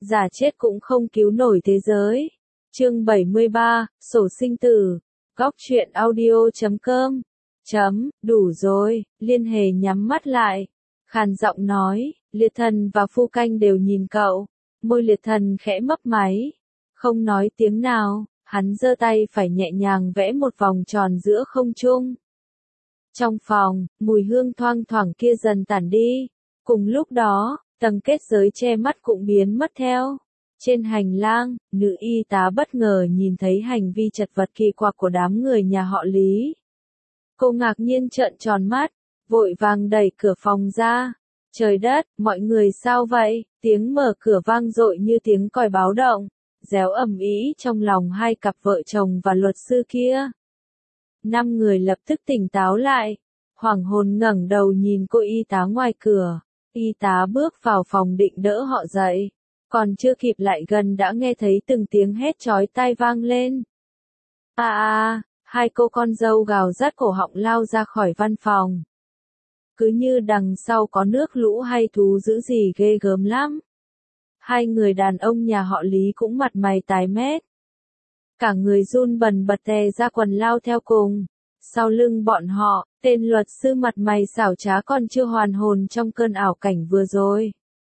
giả chết cũng không cứu nổi thế giới. Chương 73, sổ sinh tử. Góc truyện audio.com. Đủ rồi, Liên Hề nhắm mắt lại. Khàn giọng nói, Liệt Thần và Phu Canh đều nhìn cậu. Môi Liệt Thần khẽ mấp máy. Không nói tiếng nào, hắn giơ tay phải nhẹ nhàng vẽ một vòng tròn giữa không trung. Trong phòng, mùi hương thoang thoảng kia dần tản đi. Cùng lúc đó, tầng kết giới che mắt cũng biến mất theo. Trên hành lang, nữ y tá bất ngờ nhìn thấy hành vi chật vật kỳ quặc của đám người nhà họ Lý. Cô ngạc nhiên trợn tròn mắt, vội vàng đẩy cửa phòng ra. Trời đất, mọi người sao vậy? Tiếng mở cửa vang dội như tiếng còi báo động, réo ầm ĩ trong lòng hai cặp vợ chồng và luật sư kia. 5 người lập tức tỉnh táo lại, hoảng hồn ngẩng đầu nhìn cô y tá ngoài cửa. Y tá bước vào phòng định đỡ họ dậy, còn chưa kịp lại gần đã nghe thấy từng tiếng hét chói tai vang lên. Hai cô con dâu gào rát cổ họng lao ra khỏi văn phòng. Cứ như đằng sau có nước lũ hay thú dữ gì ghê gớm lắm. Hai người đàn ông nhà họ Lý cũng mặt mày tái mét. Cả người run bần bật tè ra quần lao theo cùng. Sau lưng bọn họ, tên luật sư mặt mày xảo trá còn chưa hoàn hồn trong cơn ảo cảnh vừa rồi.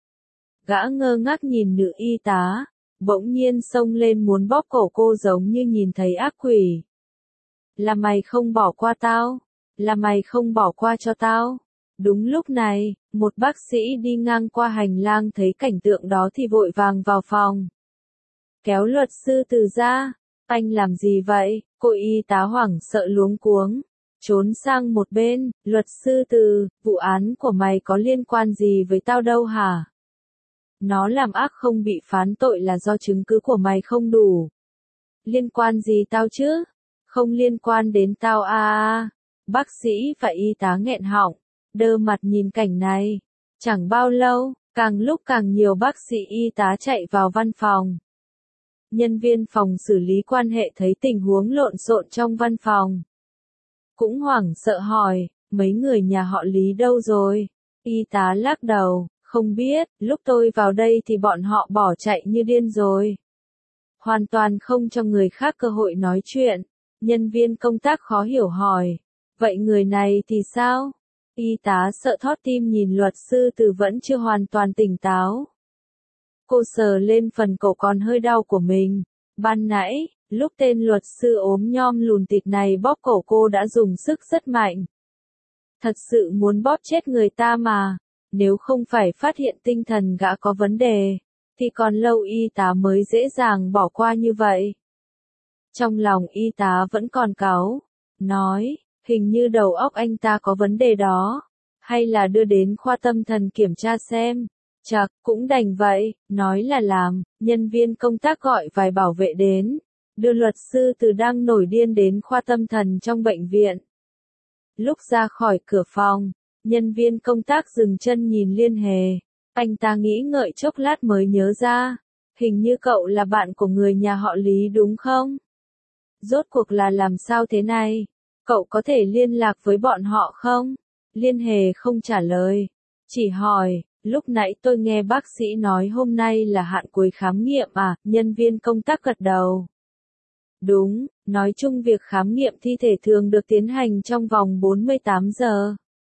Gã ngơ ngác nhìn nữ y tá, bỗng nhiên xông lên muốn bóp cổ cô giống như nhìn thấy ác quỷ. Là mày không bỏ qua tao? Là mày không bỏ qua cho tao? Đúng lúc này, một bác sĩ đi ngang qua hành lang thấy cảnh tượng đó thì vội vàng vào phòng. Kéo luật sư Từ ra. Anh làm gì vậy? Cô y tá hoảng sợ luống cuống. Trốn sang một bên, luật sư Từ, vụ án của mày có liên quan gì với tao đâu hả? Nó làm ác không bị phán tội là do chứng cứ của mày không đủ. Liên quan gì tao chứ? Không liên quan đến tao à. Bác sĩ và y tá nghẹn họng, đơ mặt nhìn cảnh này. Chẳng bao lâu, càng lúc càng nhiều bác sĩ y tá chạy vào văn phòng. Nhân viên phòng xử lý quan hệ thấy tình huống lộn xộn trong văn phòng. Cũng hoảng sợ hỏi, mấy người nhà họ Lý đâu rồi? Y tá lắc đầu, không biết, lúc tôi vào đây thì bọn họ bỏ chạy như điên rồi. Hoàn toàn không cho người khác cơ hội nói chuyện. Nhân viên công tác khó hiểu hỏi, vậy người này thì sao? Y tá sợ thót tim nhìn luật sư Từ vẫn chưa hoàn toàn tỉnh táo. Cô sờ lên phần cổ còn hơi đau của mình. Ban nãy, lúc tên luật sư ốm nhom lùn thịt này bóp cổ cô đã dùng sức rất mạnh. Thật sự muốn bóp chết người ta mà. Nếu không phải phát hiện tinh thần gã có vấn đề, thì còn lâu y tá mới dễ dàng bỏ qua như vậy. Trong lòng y tá vẫn còn cáu, nói, hình như đầu óc anh ta có vấn đề đó. Hay là đưa đến khoa tâm thần kiểm tra xem. Chật, cũng đành vậy, nói là làm, nhân viên công tác gọi vài bảo vệ đến, đưa luật sư Từ đang nổi điên đến khoa tâm thần trong bệnh viện. Lúc ra khỏi cửa phòng, nhân viên công tác dừng chân nhìn Liên Hề, anh ta nghĩ ngợi chốc lát mới nhớ ra, hình như cậu là bạn của người nhà họ Lý đúng không? Rốt cuộc là làm sao thế này? Cậu có thể liên lạc với bọn họ không? Liên Hề không trả lời, chỉ hỏi. Lúc nãy tôi nghe bác sĩ nói hôm nay là hạn cuối khám nghiệm à, nhân viên công tác gật đầu. Đúng, nói chung việc khám nghiệm thi thể thường được tiến hành trong vòng 48 giờ.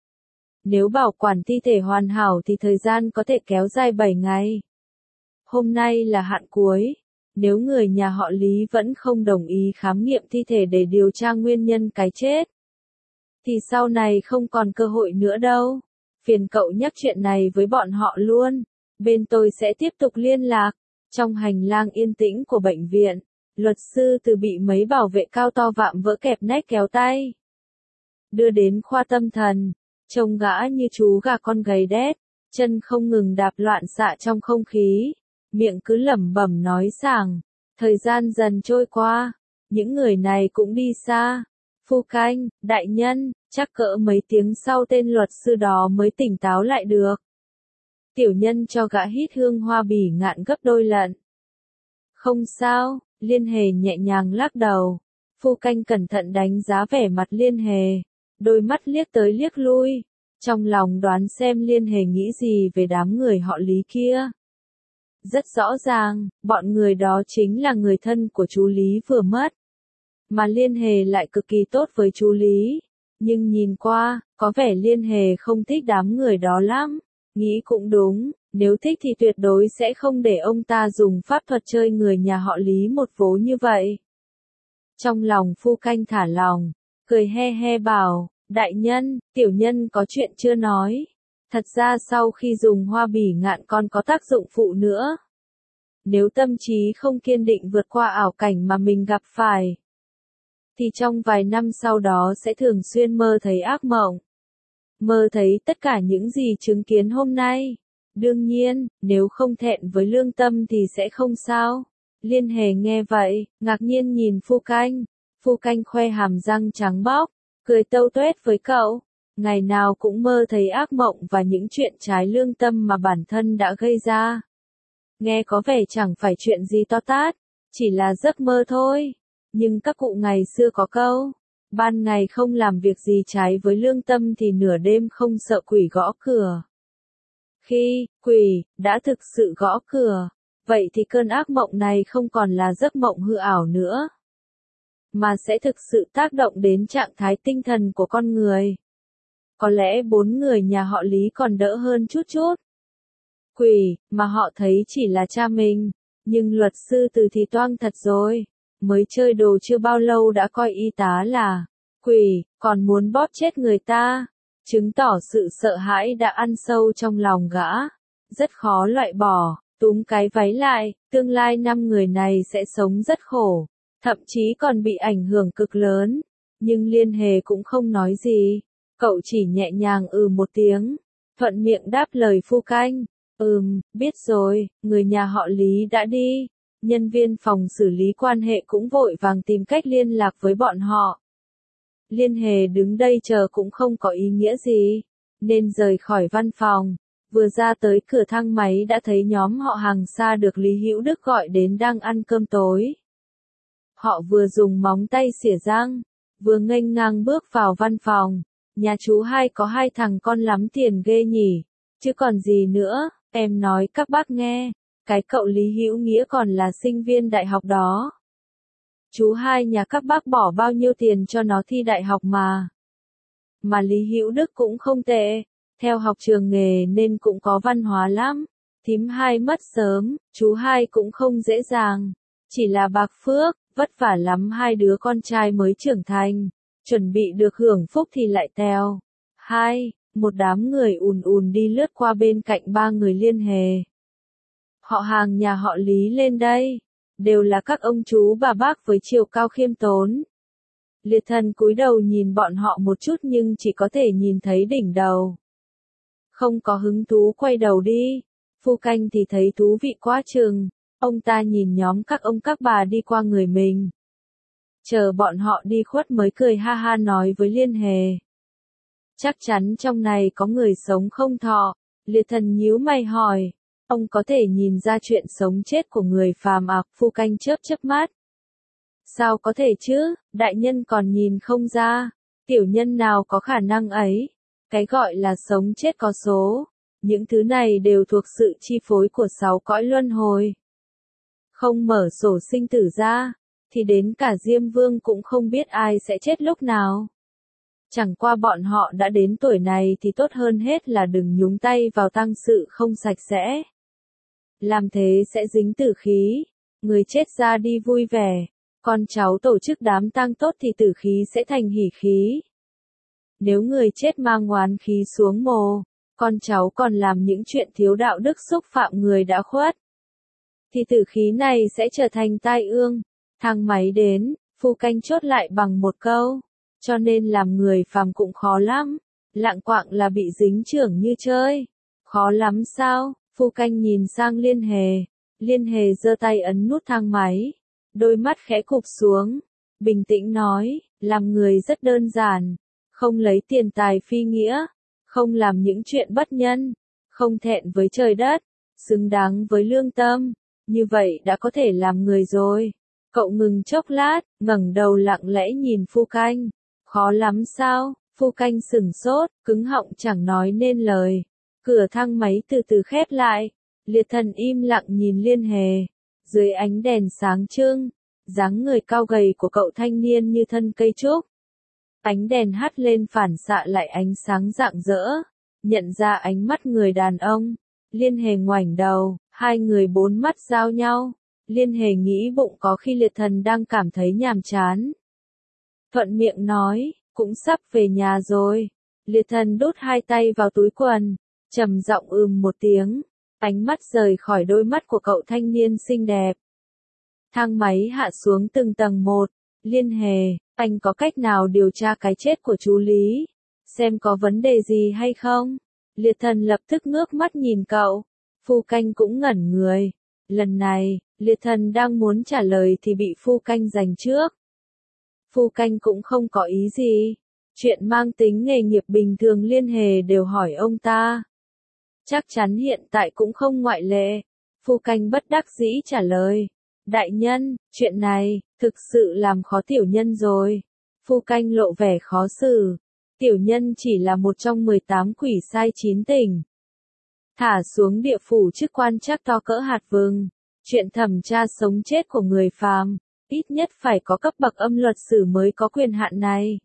Nếu bảo quản thi thể hoàn hảo thì thời gian có thể kéo dài 7 ngày. Hôm nay là hạn cuối, nếu người nhà họ Lý vẫn không đồng ý khám nghiệm thi thể để điều tra nguyên nhân cái chết, thì sau này không còn cơ hội nữa đâu. Phiền cậu nhắc chuyện này với bọn họ luôn, bên tôi sẽ tiếp tục liên lạc. Trong hành lang yên tĩnh của bệnh viện, luật sư Từ bị mấy bảo vệ cao to vạm vỡ kẹp nách kéo tay. Đưa đến khoa tâm thần, trông gã như chú gà con gầy đét, chân không ngừng đạp loạn xạ trong không khí, miệng cứ lẩm bẩm nói sảng. Thời gian dần trôi qua, những người này cũng đi xa. Phu Canh, đại nhân, chắc cỡ mấy tiếng sau tên luật sư đó mới tỉnh táo lại được. Tiểu nhân cho gã hít hương hoa bỉ ngạn gấp đôi lần. Không sao, Liên Hề nhẹ nhàng lắc đầu. Phu Canh cẩn thận đánh giá vẻ mặt Liên Hề, đôi mắt liếc tới liếc lui, trong lòng đoán xem Liên Hề nghĩ gì về đám người họ Lý kia. Rất rõ ràng, bọn người đó chính là người thân của chú Lý vừa mất. Mà Liên Hề lại cực kỳ tốt với chú Lý. Nhưng nhìn qua, có vẻ Liên Hề không thích đám người đó lắm. Nghĩ cũng đúng, nếu thích thì tuyệt đối sẽ không để ông ta dùng pháp thuật chơi người nhà họ Lý một vố như vậy. Trong lòng Phu Canh thả lòng, cười he he bảo, đại nhân, tiểu nhân có chuyện chưa nói. Thật ra sau khi dùng hoa bỉ ngạn còn có tác dụng phụ nữa. Nếu tâm trí không kiên định vượt qua ảo cảnh mà mình gặp phải, thì trong vài năm sau đó sẽ thường xuyên mơ thấy ác mộng. Mơ thấy tất cả những gì chứng kiến hôm nay. Đương nhiên, nếu không thẹn với lương tâm thì sẽ không sao. Liên Hề nghe vậy, ngạc nhiên nhìn Phu Canh. Phu Canh khoe hàm răng trắng bóc, cười tâu tuét với cậu. Ngày nào cũng mơ thấy ác mộng và những chuyện trái lương tâm mà bản thân đã gây ra. Nghe có vẻ chẳng phải chuyện gì to tát, chỉ là giấc mơ thôi. Nhưng các cụ ngày xưa có câu, ban ngày không làm việc gì trái với lương tâm thì nửa đêm không sợ quỷ gõ cửa. Khi quỷ đã thực sự gõ cửa, vậy thì cơn ác mộng này không còn là giấc mộng hư ảo nữa, mà sẽ thực sự tác động đến trạng thái tinh thần của con người. Có lẽ 4 người nhà họ Lý còn đỡ hơn chút chút. Quỷ mà họ thấy chỉ là cha mình, nhưng luật sư Từ thì toang thật rồi. Mới chơi đồ chưa bao lâu đã coi y tá là quỷ, còn muốn bóp chết người ta, chứng tỏ sự sợ hãi đã ăn sâu trong lòng gã, rất khó loại bỏ. Túm cái váy lại, tương lai 5 người này sẽ sống rất khổ, thậm chí còn bị ảnh hưởng cực lớn. Nhưng Liên Hề cũng không nói gì, cậu chỉ nhẹ nhàng một tiếng, thuận miệng đáp lời Phu Canh. Biết rồi, người nhà họ Lý đã đi. Nhân viên phòng xử lý quan hệ cũng vội vàng tìm cách liên lạc với bọn họ. Liên Hề đứng đây chờ cũng không có ý nghĩa gì, nên rời khỏi văn phòng. Vừa ra tới cửa thang máy đã thấy nhóm họ Hàng Sa được Lý Hữu Đức gọi đến đang ăn cơm tối. Họ vừa dùng móng tay xỉa răng, vừa nghênh ngang bước vào văn phòng. Nhà chú Hai có 2 thằng con lắm tiền ghê nhỉ, chứ còn gì nữa, em nói các bác nghe. Cái cậu Lý Hữu Nghĩa còn là sinh viên đại học đó. Chú Hai nhà các bác bỏ bao nhiêu tiền cho nó thi đại học mà. Mà Lý Hữu Đức cũng không tệ, theo học trường nghề nên cũng có văn hóa lắm. Thím Hai mất sớm, chú Hai cũng không dễ dàng. Chỉ là bạc phước, vất vả lắm, 2 đứa con trai mới trưởng thành, chuẩn bị được hưởng phúc thì lại tèo. Một đám người ùn ùn đi lướt qua bên cạnh 3 người Liên Hề. Họ Hàng nhà họ Lý lên đây, đều là các ông chú bà bác với chiều cao khiêm tốn. Liệt Thần cúi đầu nhìn bọn họ một chút nhưng chỉ có thể nhìn thấy đỉnh đầu. Không có hứng thú quay đầu đi. Phu Canh thì thấy thú vị quá chừng, ông ta nhìn nhóm các ông các bà đi qua người mình. Chờ bọn họ đi khuất mới cười ha ha nói với Liên Hề. Chắc chắn trong này có người sống không thọ. Liệt Thần nhíu mày hỏi. Ông có thể nhìn ra chuyện sống chết của người phàm à? Phu Canh chớp chớp mắt. Sao có thể chứ, đại nhân còn nhìn không ra, tiểu nhân nào có khả năng ấy. Cái gọi là sống chết có số, những thứ này đều thuộc sự chi phối của 6 cõi luân hồi. Không mở sổ sinh tử ra, thì đến cả Diêm Vương cũng không biết ai sẽ chết lúc nào. Chẳng qua bọn họ đã đến tuổi này thì tốt hơn hết là đừng nhúng tay vào tang sự không sạch sẽ. Làm thế sẽ dính tử khí, người chết ra đi vui vẻ, con cháu tổ chức đám tang tốt thì tử khí sẽ thành hỉ khí. Nếu người chết mang oán khí xuống mồ, con cháu còn làm những chuyện thiếu đạo đức xúc phạm người đã khuất, thì tử khí này sẽ trở thành tai ương. Thang máy đến, Phu Canh chốt lại bằng một câu, cho nên làm người phàm cũng khó lắm, lạng quạng là bị dính chưởng như chơi. Khó lắm sao? Phu Canh nhìn sang Liên Hề. Liên Hề giơ tay ấn nút thang máy, đôi mắt khẽ cụp xuống, bình tĩnh nói, làm người rất đơn giản, không lấy tiền tài phi nghĩa, không làm những chuyện bất nhân, không thẹn với trời đất, xứng đáng với lương tâm, như vậy đã có thể làm người rồi. Cậu ngừng chốc lát, ngẩng đầu lặng lẽ nhìn Phu Canh. Khó lắm sao? Phu Canh sửng sốt, cứng họng chẳng nói nên lời. Cửa thang máy từ từ khép lại, Liệt thần im lặng nhìn Liên Hề. Dưới ánh đèn sáng trưng, dáng người cao gầy của cậu thanh niên như thân cây trúc. Ánh đèn hắt lên phản xạ lại ánh sáng rạng rỡ. Nhận ra ánh mắt người đàn ông, Liên Hề ngoảnh đầu, hai người bốn mắt giao nhau. Liên Hề nghĩ bụng có khi liệt thần đang cảm thấy nhàm chán. Thuận miệng nói, cũng sắp về nhà rồi. Liệt thần đút hai tay vào túi quần, trầm giọng một tiếng, ánh mắt rời khỏi đôi mắt của cậu thanh niên xinh đẹp. Thang máy hạ xuống từng tầng một. Liên Hề, anh có cách nào điều tra cái chết của chú Lý? Xem có vấn đề gì hay không? Liệt thần lập tức ngước mắt nhìn cậu. Phu Canh cũng ngẩn người. Lần này, liệt thần đang muốn trả lời thì bị Phu Canh giành trước. Phu Canh cũng không có ý gì. Chuyện mang tính nghề nghiệp bình thường Liên Hề đều hỏi ông ta. Chắc chắn hiện tại cũng không ngoại lệ. Phu Canh bất đắc dĩ trả lời. Đại nhân, chuyện này, thực sự làm khó tiểu nhân rồi. Phu Canh lộ vẻ khó xử. Tiểu nhân chỉ là một trong 18 quỷ sai 9 tỉnh. Thả xuống địa phủ chức quan chắc to cỡ hạt vừng. Chuyện thẩm tra sống chết của người phàm, ít nhất phải có cấp bậc âm luật sử mới có quyền hạn này.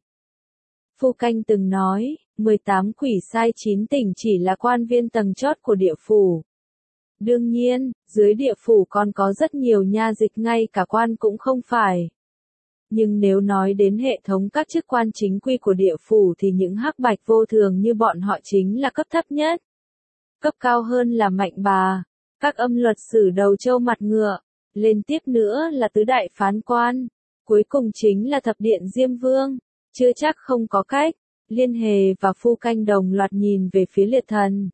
Phu Canh từng nói, 18 quỷ sai 9 tỉnh chỉ là quan viên tầng chót của địa phủ. Đương nhiên, dưới địa phủ còn có rất nhiều nha dịch ngay cả quan cũng không phải. Nhưng nếu nói đến hệ thống các chức quan chính quy của địa phủ thì những hắc bạch vô thường như bọn họ chính là cấp thấp nhất. Cấp cao hơn là mạnh bà, các âm luật sử đầu trâu mặt ngựa, lên tiếp nữa là tứ đại phán quan, cuối cùng chính là thập điện Diêm Vương, chưa chắc không có cách. Liên Hề và Phu Canh đồng loạt nhìn về phía liệt thần.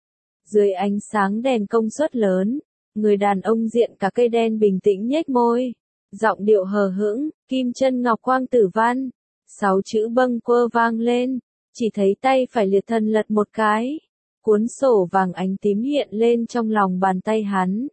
Dưới ánh sáng đèn công suất lớn, người đàn ông diện cả cây đen bình tĩnh nhếch môi, giọng điệu hờ hững, kim chân ngọc quang tử văn, 6 chữ bâng quơ vang lên, chỉ thấy tay phải liệt thần lật một cái, cuốn sổ vàng ánh tím hiện lên trong lòng bàn tay hắn.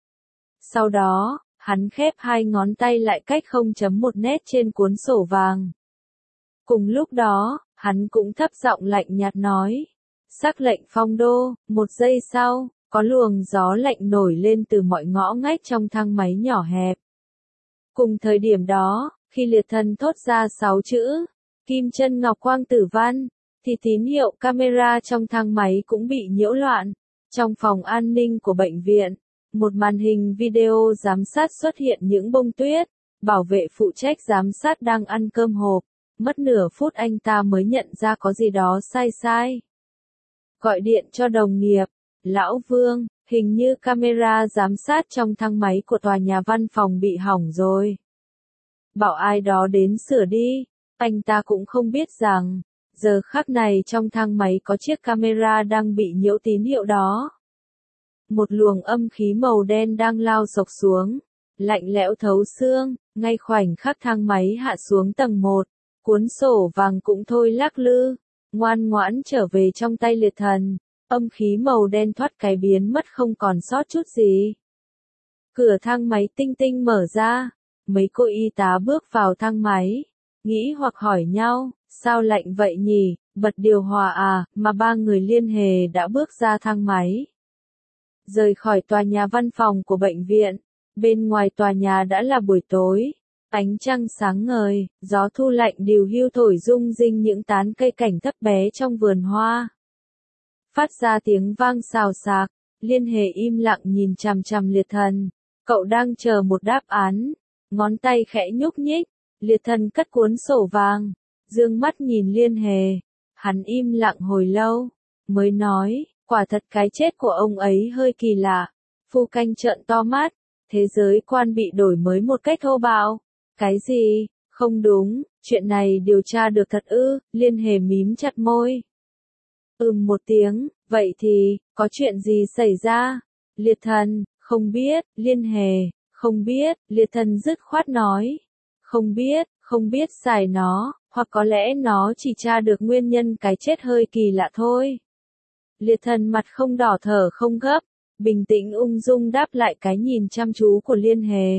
Sau đó, hắn khép hai ngón tay lại cách 0.1 nét trên cuốn sổ vàng. Cùng lúc đó, hắn cũng thấp giọng lạnh nhạt nói. Sắc lệnh phong đô, một giây sau, có luồng gió lạnh nổi lên từ mọi ngõ ngách trong thang máy nhỏ hẹp. Cùng thời điểm đó, khi liệt thần thốt ra 6 chữ, kim chân ngọc quang tử văn, thì tín hiệu camera trong thang máy cũng bị nhiễu loạn. Trong phòng an ninh của bệnh viện, một màn hình video giám sát xuất hiện những bông tuyết, bảo vệ phụ trách giám sát đang ăn cơm hộp. Mất nửa phút anh ta mới nhận ra có gì đó sai. Gọi điện cho đồng nghiệp, lão Vương, hình như camera giám sát trong thang máy của tòa nhà văn phòng bị hỏng rồi. Bảo ai đó đến sửa đi, anh ta cũng không biết rằng, giờ khắc này trong thang máy có chiếc camera đang bị nhiễu tín hiệu đó. Một luồng âm khí màu đen đang lao xộc xuống, lạnh lẽo thấu xương, ngay khoảnh khắc thang máy hạ xuống tầng 1, cuốn sổ vàng cũng thôi lắc lư, ngoan ngoãn trở về trong tay liệt thần, âm khí màu đen thoát cái biến mất không còn sót chút gì. Cửa thang máy tinh tinh mở ra, mấy cô y tá bước vào thang máy, nghĩ hoặc hỏi nhau, sao lạnh vậy nhỉ, bật điều hòa à, mà ba người Liên Hề đã bước ra thang máy. Rời khỏi tòa nhà văn phòng của bệnh viện, bên ngoài tòa nhà đã là buổi tối, ánh trăng sáng ngời, gió thu lạnh điều hiu thổi rung rinh những tán cây cảnh thấp bé trong vườn hoa. Phát ra tiếng vang xào xạc, Liên Hề im lặng nhìn chằm chằm liệt thần, cậu đang chờ một đáp án, ngón tay khẽ nhúc nhích, liệt thần cất cuốn sổ vàng, dương mắt nhìn Liên Hề, hắn im lặng hồi lâu, mới nói, quả thật cái chết của ông ấy hơi kỳ lạ. Phu Canh trợn to mắt, thế giới quan bị đổi mới một cách thô bạo. Cái gì? Không đúng, chuyện này điều tra được thật ư? Liên Hề mím chặt môi. Một tiếng, vậy thì, có chuyện gì xảy ra? Liệt thần, không biết. Liên Hề, không biết. Liệt thần dứt khoát nói. Không biết xài nó, hoặc có lẽ nó chỉ tra được nguyên nhân cái chết hơi kỳ lạ thôi. Liệt thần mặt không đỏ thở không gấp, bình tĩnh ung dung đáp lại cái nhìn chăm chú của Liên Hề.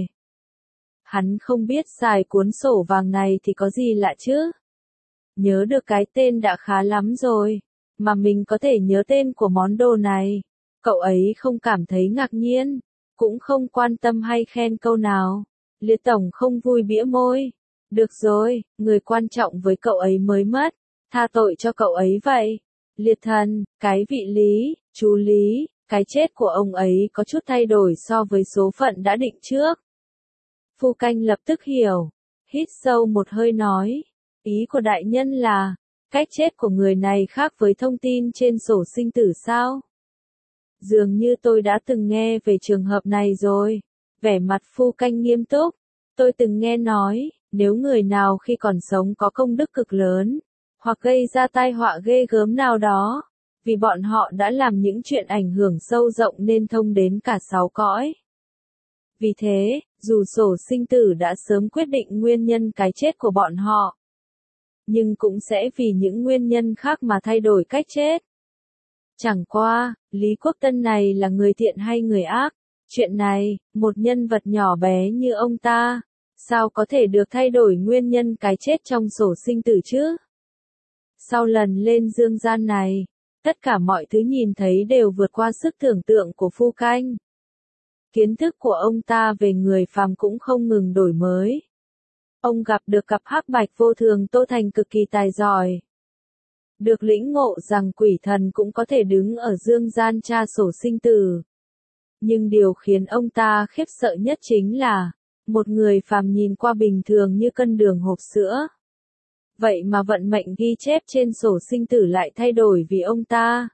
Hắn không biết xài cuốn sổ vàng này thì có gì lạ chứ? Nhớ được cái tên đã khá lắm rồi, mà mình có thể nhớ tên của món đồ này. Cậu ấy không cảm thấy ngạc nhiên, cũng không quan tâm hay khen câu nào. Liệt tổng không vui bĩu môi. Được rồi, người quan trọng với cậu ấy mới mất, tha tội cho cậu ấy vậy. Liệt thần, cái vị Lý, chú Lý, cái chết của ông ấy có chút thay đổi so với số phận đã định trước. Phu Canh lập tức hiểu, hít sâu một hơi nói, ý của đại nhân là, cách chết của người này khác với thông tin trên sổ sinh tử sao? Dường như tôi đã từng nghe về trường hợp này rồi. Vẻ mặt Phu Canh nghiêm túc, tôi từng nghe nói, nếu người nào khi còn sống có công đức cực lớn, hoặc gây ra tai họa ghê gớm nào đó, vì bọn họ đã làm những chuyện ảnh hưởng sâu rộng nên thông đến cả 6 cõi. Vì thế, dù sổ sinh tử đã sớm quyết định nguyên nhân cái chết của bọn họ, nhưng cũng sẽ vì những nguyên nhân khác mà thay đổi cách chết. Chẳng qua, Lý Quốc Tân này là người thiện hay người ác? Chuyện này, một nhân vật nhỏ bé như ông ta, sao có thể được thay đổi nguyên nhân cái chết trong sổ sinh tử chứ? Sau lần lên dương gian này, tất cả mọi thứ nhìn thấy đều vượt qua sức tưởng tượng của Phu Canh. Kiến thức của ông ta về người phàm cũng không ngừng đổi mới. Ông gặp được cặp hắc bạch vô thường Tô Thành cực kỳ tài giỏi. Được lĩnh ngộ rằng quỷ thần cũng có thể đứng ở dương gian tra sổ sinh tử. Nhưng điều khiến ông ta khiếp sợ nhất chính là, một người phàm nhìn qua bình thường như cân đường hộp sữa. Vậy mà vận mệnh ghi chép trên sổ sinh tử lại thay đổi vì ông ta.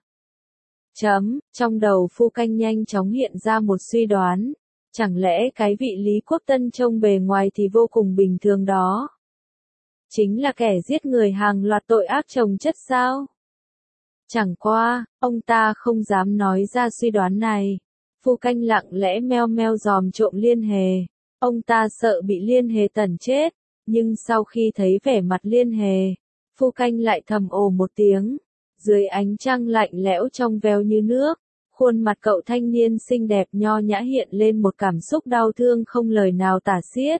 Trong đầu Phu Canh nhanh chóng hiện ra một suy đoán. Chẳng lẽ cái vị Lý Quốc Tân trông bề ngoài thì vô cùng bình thường đó chính là kẻ giết người hàng loạt tội ác chồng chất sao? Chẳng qua, ông ta không dám nói ra suy đoán này. Phu Canh lặng lẽ meo meo dòm trộm Liên Hề. Ông ta sợ bị Liên Hề tẩn chết, nhưng sau khi thấy vẻ mặt Liên Hề, Phu Canh lại thầm ồ một tiếng. Dưới ánh trăng lạnh lẽo trong veo như nước, khuôn mặt cậu thanh niên xinh đẹp nho nhã hiện lên một cảm xúc đau thương không lời nào tả xiết.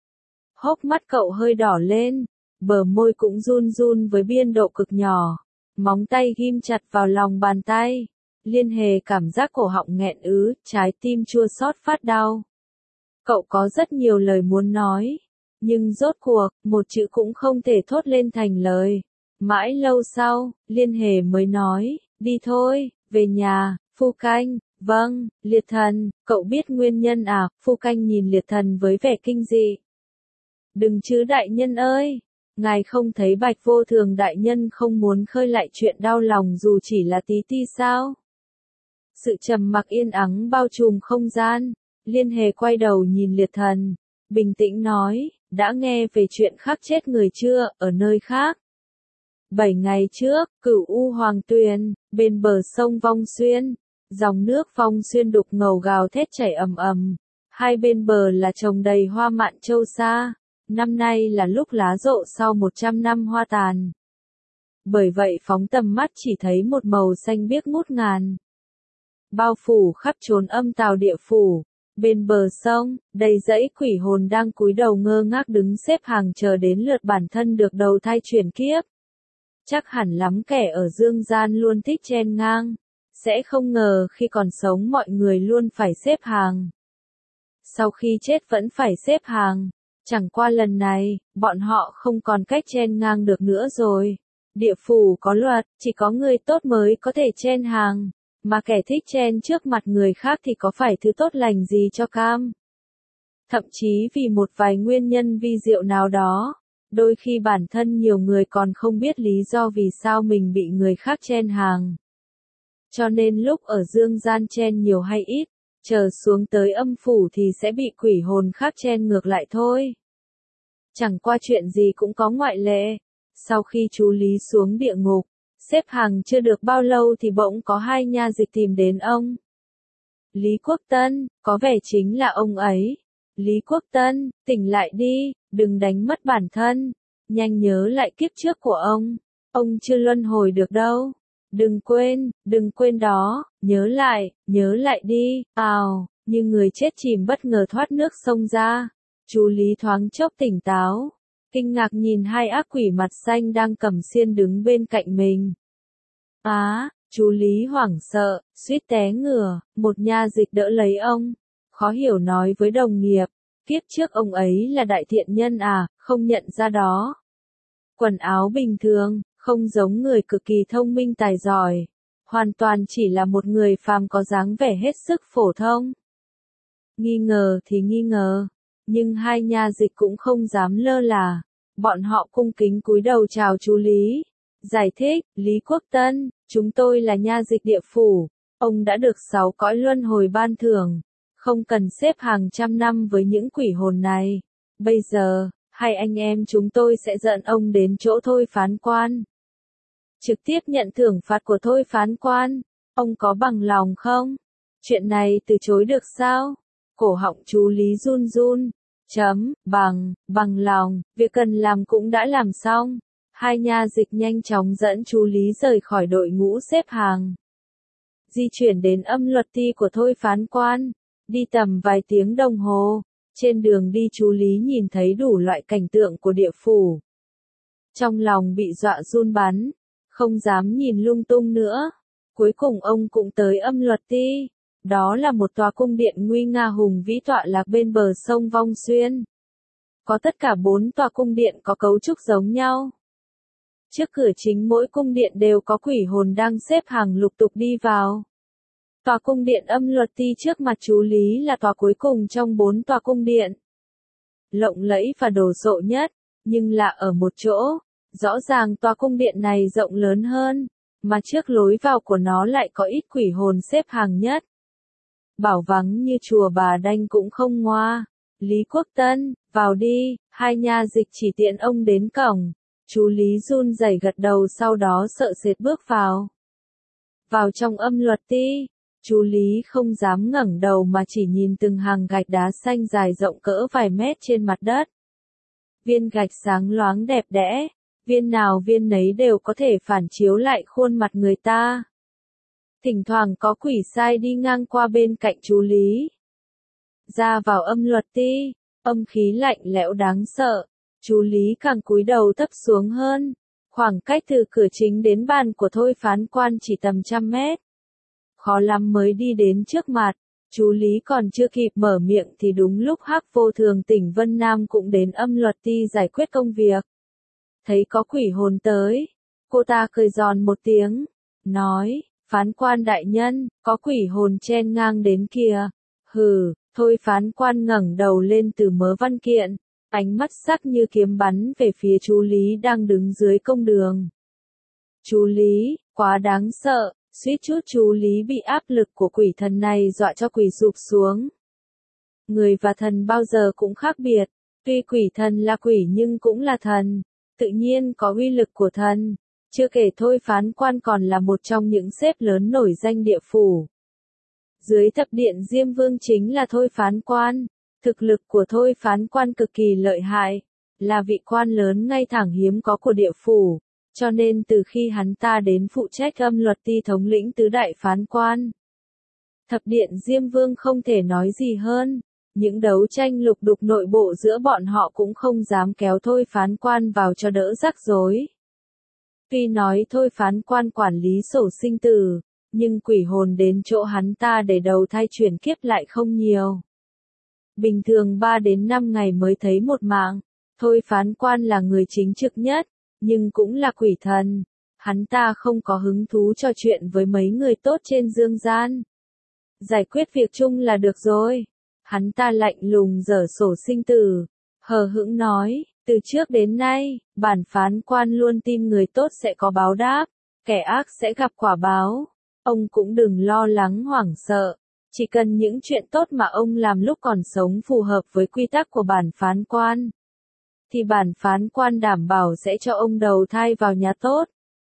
Hốc mắt cậu hơi đỏ lên, bờ môi cũng run run với biên độ cực nhỏ, móng tay ghim chặt vào lòng bàn tay. Liên Hề cảm giác cổ họng nghẹn ứ, trái tim chua xót phát đau. Cậu có rất nhiều lời muốn nói, nhưng rốt cuộc, một chữ cũng không thể thốt lên thành lời. Mãi lâu sau, Liên Hề mới nói, đi thôi, về nhà. Phu Canh, vâng, Liệt thần, cậu biết nguyên nhân à? Phu Canh nhìn Liệt thần với vẻ kinh dị. Đừng chứ đại nhân ơi, ngài không thấy Bạch Vô Thường đại nhân không muốn khơi lại chuyện đau lòng dù chỉ là tí ti sao? Sự trầm mặc yên ắng bao trùm không gian. Liên Hề quay đầu nhìn Liệt thần, bình tĩnh nói, đã nghe về chuyện khắc chết người chưa, ở nơi khác? 7 ngày trước, Cửu U Hoàng Tuyền, bên bờ sông Vong Xuyên, dòng nước Vong Xuyên đục ngầu gào thét chảy ầm ầm, hai bên bờ là trồng đầy hoa mạn châu sa, năm nay là lúc lá rộ sau 100 năm hoa tàn. Bởi vậy phóng tầm mắt chỉ thấy một màu xanh biếc ngút ngàn, bao phủ khắp chốn âm tào địa phủ. Bên bờ sông, đầy dãy quỷ hồn đang cúi đầu ngơ ngác đứng xếp hàng chờ đến lượt bản thân được đầu thai chuyển kiếp. Chắc hẳn lắm kẻ ở dương gian luôn thích chen ngang, sẽ không ngờ khi còn sống mọi người luôn phải xếp hàng. Sau khi chết vẫn phải xếp hàng, chẳng qua lần này, bọn họ không còn cách chen ngang được nữa rồi. Địa phủ có luật, chỉ có người tốt mới có thể chen hàng, mà kẻ thích chen trước mặt người khác thì có phải thứ tốt lành gì cho cam. Thậm chí vì một vài nguyên nhân vi diệu nào đó, đôi khi bản thân nhiều người còn không biết lý do vì sao mình bị người khác chen hàng. Cho nên lúc ở dương gian chen nhiều hay ít, chờ xuống tới âm phủ thì sẽ bị quỷ hồn khác chen ngược lại thôi. Chẳng qua chuyện gì cũng có ngoại lệ. Sau khi chú Lý xuống địa ngục, xếp hàng chưa được bao lâu thì bỗng có hai nha dịch tìm đến ông. Lý Quốc Tân, có vẻ chính là ông ấy. Lý Quốc Tân, tỉnh lại đi, đừng đánh mất bản thân. Nhanh nhớ lại kiếp trước của ông chưa luân hồi được đâu. Đừng quên đó, nhớ lại đi, như người chết chìm bất ngờ thoát nước sông ra. Chú Lý thoáng chốc tỉnh táo, kinh ngạc nhìn hai ác quỷ mặt xanh đang cầm xiên đứng bên cạnh mình. Chú Lý hoảng sợ, suýt té ngửa, một nha dịch đỡ lấy ông. Khó hiểu nói với đồng nghiệp, kiếp trước ông ấy là đại thiện nhân à, không nhận ra đó. Quần áo bình thường, không giống người cực kỳ thông minh tài giỏi. Hoàn toàn chỉ là một người phàm có dáng vẻ hết sức phổ thông. Nghi ngờ thì nghi ngờ, nhưng hai nha dịch cũng không dám lơ là. Bọn họ cung kính cúi đầu chào chú Lý. Giải thích, Lý Quốc Tân, chúng tôi là nha dịch địa phủ. Ông đã được 6 cõi luân hồi ban thưởng. Không cần xếp hàng trăm năm với những quỷ hồn này. Bây giờ, hai anh em chúng tôi sẽ dẫn ông đến chỗ thôi phán quan. Trực tiếp nhận thưởng phạt của thôi phán quan. Ông có bằng lòng không? Chuyện này từ chối được sao? Cổ họng chú Lý run run. Bằng lòng, việc cần làm cũng đã làm xong. Hai nha dịch nhanh chóng dẫn chú Lý rời khỏi đội ngũ xếp hàng. Di chuyển đến âm luật ti của thôi phán quan. Đi tầm vài tiếng đồng hồ. Trên đường đi chú Lý nhìn thấy đủ loại cảnh tượng của địa phủ. Trong lòng bị dọa run bắn. Không dám nhìn lung tung nữa. Cuối cùng ông cũng tới âm luật ti. Đó là một tòa cung điện nguy nga hùng vĩ tọa lạc bên bờ sông Vong Xuyên. Có tất cả 4 tòa cung điện có cấu trúc giống nhau. Trước cửa chính mỗi cung điện đều có quỷ hồn đang xếp hàng lục tục đi vào. Tòa cung điện âm luật ti trước mặt chú Lý là tòa cuối cùng trong 4 tòa cung điện. Lộng lẫy và đồ sộ nhất, nhưng là ở một chỗ. Rõ ràng tòa cung điện này rộng lớn hơn, mà trước lối vào của nó lại có ít quỷ hồn xếp hàng nhất. Bảo vắng như chùa Bà Đanh cũng không ngoa. Lý Quốc Tân, vào đi, hai nha dịch chỉ tiện ông đến cổng. Chú Lý run rẩy gật đầu sau đó sợ sệt bước vào. Vào trong âm luật ti, chú Lý không dám ngẩng đầu mà chỉ nhìn từng hàng gạch đá xanh dài rộng cỡ vài mét trên mặt đất. Viên gạch sáng loáng đẹp đẽ, viên nào viên nấy đều có thể phản chiếu lại khuôn mặt người ta. Thỉnh thoảng có quỷ sai đi ngang qua bên cạnh chú Lý. Ra vào âm luật ti, âm khí lạnh lẽo đáng sợ, chú Lý càng cúi đầu thấp xuống hơn. Khoảng cách từ cửa chính đến bàn của thôi phán quan chỉ tầm 100 mét. Khó lắm mới đi đến trước mặt, chú Lý còn chưa kịp mở miệng thì đúng lúc Hắc Vô Thường tỉnh Vân Nam cũng đến âm luật ti giải quyết công việc. Thấy có quỷ hồn tới, cô ta cười giòn một tiếng, nói, phán quan đại nhân, có quỷ hồn chen ngang đến kìa. Hừ, thôi phán quan ngẩng đầu lên từ mớ văn kiện, ánh mắt sắc như kiếm bắn về phía chú Lý đang đứng dưới công đường. Chú Lý, quá đáng sợ, suýt chút chú Lý bị áp lực của quỷ thần này dọa cho quỳ sụp xuống. Người và thần bao giờ cũng khác biệt, tuy quỷ thần là quỷ nhưng cũng là thần, tự nhiên có uy lực của thần. Chưa kể thôi phán quan còn là một trong những sếp lớn nổi danh địa phủ. Dưới thập điện Diêm Vương chính là thôi phán quan. Thực lực của thôi phán quan cực kỳ lợi hại, là vị quan lớn ngay thẳng hiếm có của địa phủ, cho nên từ khi hắn ta đến phụ trách âm luật ti thống lĩnh tứ đại phán quan. Thập điện Diêm Vương không thể nói gì hơn, những đấu tranh lục đục nội bộ giữa bọn họ cũng không dám kéo thôi phán quan vào cho đỡ rắc rối. Tuy nói thôi phán quan quản lý sổ sinh tử, nhưng quỷ hồn đến chỗ hắn ta để đầu thai chuyển kiếp lại không nhiều. Bình thường 3 đến 5 ngày mới thấy một mạng, thôi phán quan là người chính trực nhất, nhưng cũng là quỷ thần. Hắn ta không có hứng thú trò chuyện với mấy người tốt trên dương gian. Giải quyết việc chung là được rồi. Hắn ta lạnh lùng giở sổ sinh tử, hờ hững nói, từ trước đến nay, bản phán quan luôn tin người tốt sẽ có báo đáp, kẻ ác sẽ gặp quả báo. Ông cũng đừng lo lắng hoảng sợ, chỉ cần những chuyện tốt mà ông làm lúc còn sống phù hợp với quy tắc của bản phán quan, thì bản phán quan đảm bảo sẽ cho ông đầu thai vào nhà tốt.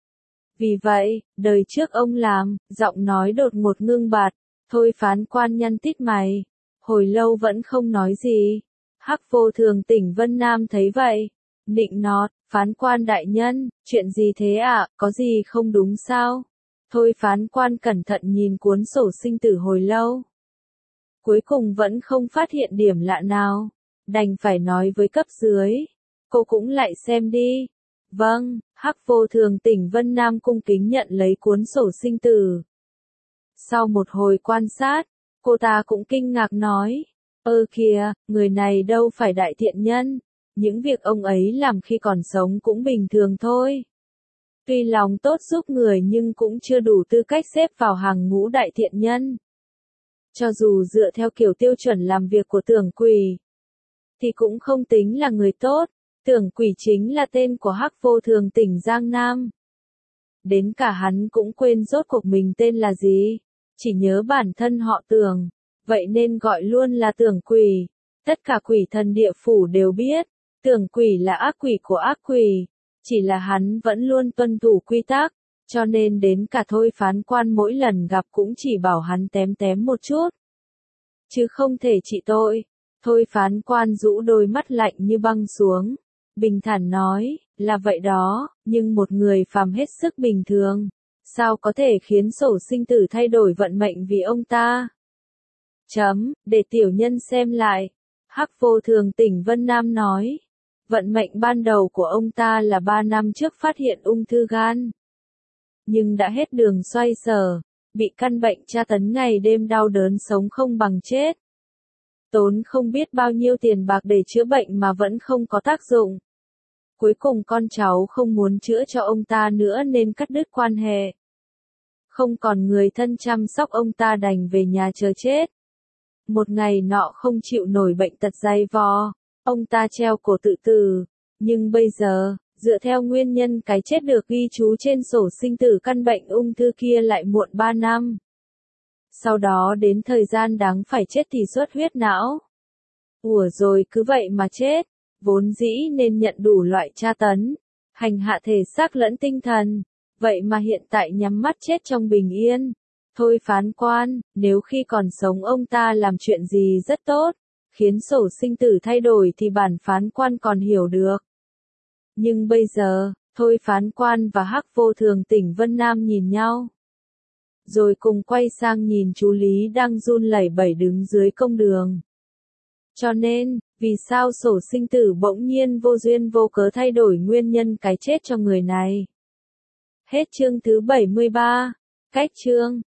Vì vậy, đời trước ông làm, giọng nói đột ngột ngưng bặt, thôi phán quan nhăn tít mày, hồi lâu vẫn không nói gì. Hắc Vô Thường tỉnh Vân Nam thấy vậy, nịnh nọt, phán quan đại nhân, chuyện gì thế ạ, có gì không đúng sao? Thôi phán quan cẩn thận nhìn cuốn sổ sinh tử hồi lâu. Cuối cùng vẫn không phát hiện điểm lạ nào, đành phải nói với cấp dưới. Cô cũng lại xem đi. Vâng, Hắc Vô Thường tỉnh Vân Nam cung kính nhận lấy cuốn sổ sinh tử. Sau một hồi quan sát, cô ta cũng kinh ngạc nói, kìa, người này đâu phải đại thiện nhân, những việc ông ấy làm khi còn sống cũng bình thường thôi. Tuy lòng tốt giúp người nhưng cũng chưa đủ tư cách xếp vào hàng ngũ đại thiện nhân. Cho dù dựa theo kiểu tiêu chuẩn làm việc của Tưởng Quỷ, thì cũng không tính là người tốt. Tưởng Quỷ chính là tên của Hắc Vô Thường tỉnh Giang Nam. Đến cả hắn cũng quên rốt cuộc mình tên là gì, chỉ nhớ bản thân họ Tưởng, vậy nên gọi luôn là Tưởng Quỷ. Tất cả quỷ thần địa phủ đều biết, Tưởng Quỷ là ác quỷ của ác quỷ, chỉ là hắn vẫn luôn tuân thủ quy tắc, cho nên đến cả thôi phán quan mỗi lần gặp cũng chỉ bảo hắn tém tém một chút, chứ không thể trị tội. Thôi phán quan rũ đôi mắt lạnh như băng xuống, bình thản nói, là vậy đó, nhưng một người phàm hết sức bình thường, sao có thể khiến sổ sinh tử thay đổi vận mệnh vì ông ta? Để tiểu nhân xem lại. Hắc Vô Thường tỉnh Vân Nam nói, vận mệnh ban đầu của ông ta là 3 năm trước phát hiện ung thư gan. Nhưng đã hết đường xoay sở, bị căn bệnh tra tấn ngày đêm đau đớn sống không bằng chết. Tốn không biết bao nhiêu tiền bạc để chữa bệnh mà vẫn không có tác dụng. Cuối cùng con cháu không muốn chữa cho ông ta nữa nên cắt đứt quan hệ. Không còn người thân chăm sóc ông ta đành về nhà chờ chết. Một ngày nọ không chịu nổi bệnh tật dày vò, ông ta treo cổ tự tử. Nhưng bây giờ, dựa theo nguyên nhân cái chết được ghi chú trên sổ sinh tử căn bệnh ung thư kia lại muộn 3 năm. Sau đó đến thời gian đáng phải chết thì xuất huyết não. Ủa rồi cứ vậy mà chết, vốn dĩ nên nhận đủ loại tra tấn, hành hạ thể xác lẫn tinh thần, vậy mà hiện tại nhắm mắt chết trong bình yên. Thôi phán quan, nếu khi còn sống ông ta làm chuyện gì rất tốt, khiến sổ sinh tử thay đổi thì bản phán quan còn hiểu được. Nhưng bây giờ, thôi phán quan và Hắc Vô Thường tỉnh Vân Nam nhìn nhau. Rồi cùng quay sang nhìn chú Lý đang run lẩy bẩy đứng dưới công đường. Cho nên, vì sao sổ sinh tử bỗng nhiên vô duyên vô cớ thay đổi nguyên nhân cái chết cho người này? Hết chương thứ 73. Cách chương